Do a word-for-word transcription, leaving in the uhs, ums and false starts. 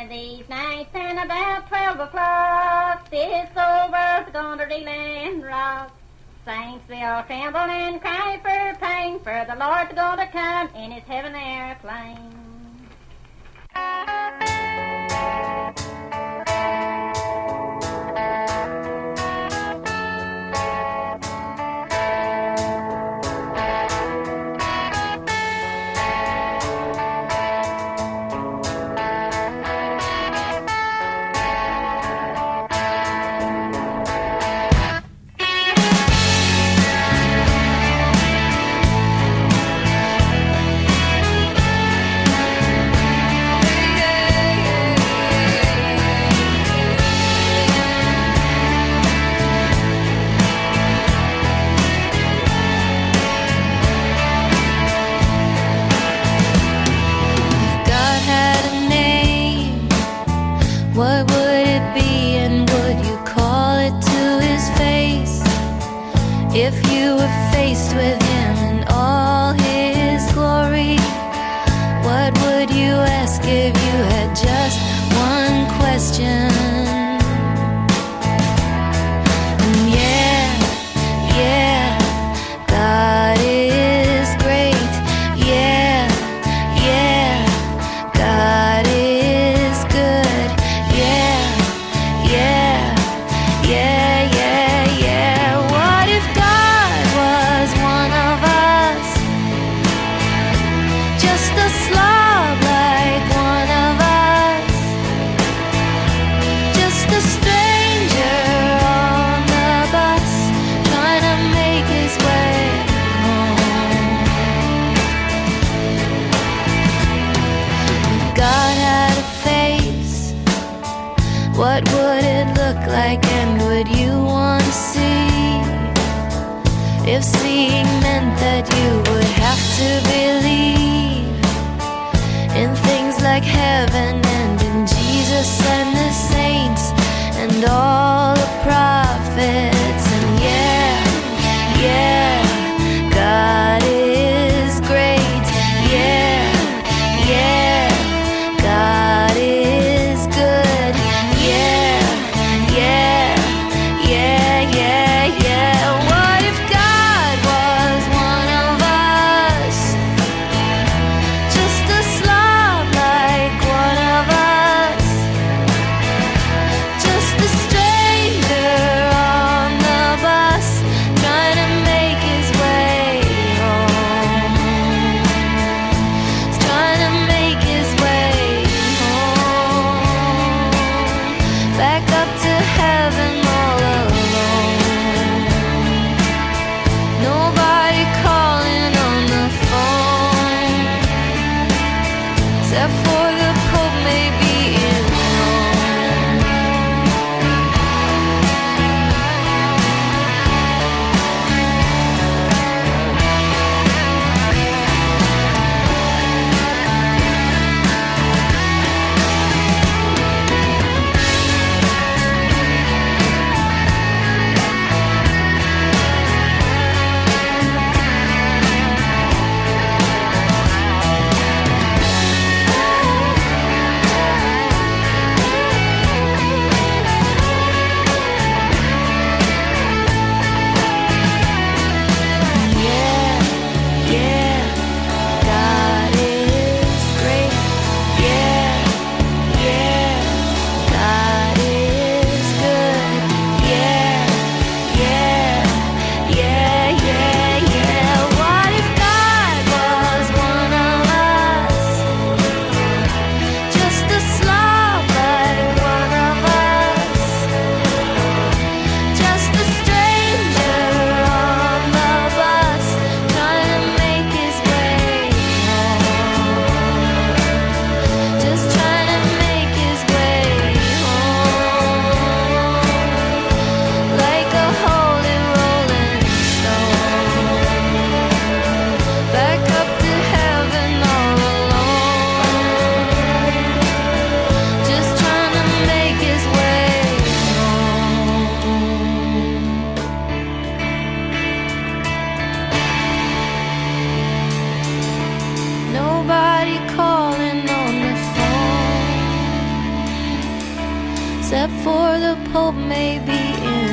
of these nights, and about twelve o'clock, this old world's gonna reel and rock. Saints, they all tremble and cry for pain, for the Lord's gonna come in his heaven airplane. What would it be, and would you call it to his face? If you were faced with him in all his glory, what would you ask if you had just one question? And yeah, yeah, God is great. Yeah, yeah, God is good. Yeah, yeah, yeah, yeah, yeah. What if God was one of us? Just a slob like one of us. Just a stranger on the bus, trying to make his way home. If God had a face, what would it look like, and would you want to see? If seeing meant that you would have to believe in things like heaven and in Jesus and the saints and all the prophets. And yeah, yeah, God is great. Yeah, yeah, God is good. Yeah, yeah, yeah, yeah, yeah. What if God was one of us? except for the Pope may be in